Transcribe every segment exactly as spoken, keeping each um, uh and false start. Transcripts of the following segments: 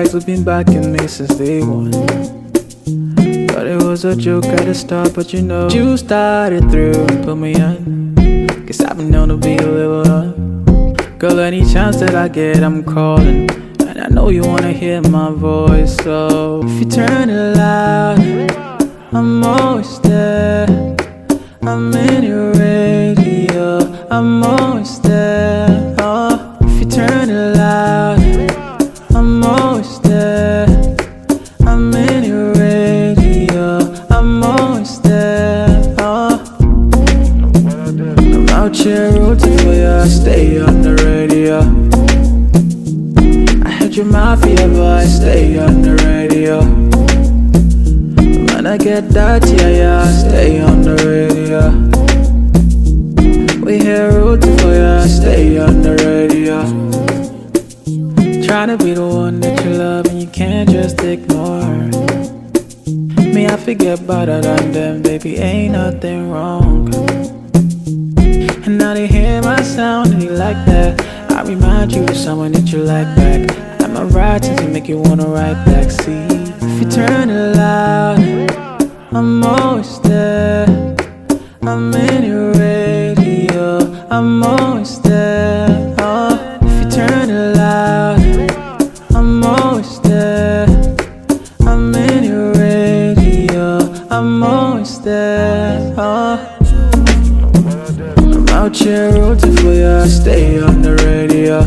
bags have been backing me since day one. Thought it was a joke at the start, but you know you started through and put me on. Cause I've been known to be a little on. Girl, any chance that I get, I'm calling. And I know you wanna hear my voice, so if you turn it loud, I'm always there. I'm in your radio, I'm always there. Oh, if you turn it loud, I'm always there. I'm in your radio, I'm always there. Oh, I'm out here rooting for you, I stay on the radio. I heard your mafia voice, stay on the radio. When I get that, yeah, yeah, I stay on the radio. We here rooting for you, stay on the radio. Trying to be the one that you love and you can't just ignore. Me, I forget about it on them, baby, ain't nothing wrong. And now they hear my sound and they like that. I remind you of someone that you like back. I'm a ride to make you wanna ride back. See, if you turn it loud, I'm always there. I'm in your radio, I'm always there. Oh, if you turn it loud, I'm always there. I'm in your radio, I'm always there. Oh, I'm out here rooting for you, I stay on the radio.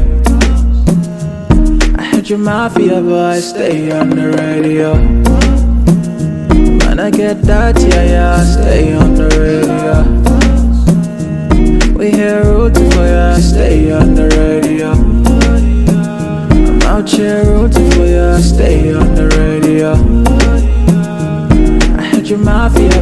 I heard your mafia voice, stay on the radio. When I get that, yeah, yeah, I stay on the radio. We here rooting for you, stay on the radio. I'm out here rooting for you, stay on the radio. I heard your mafia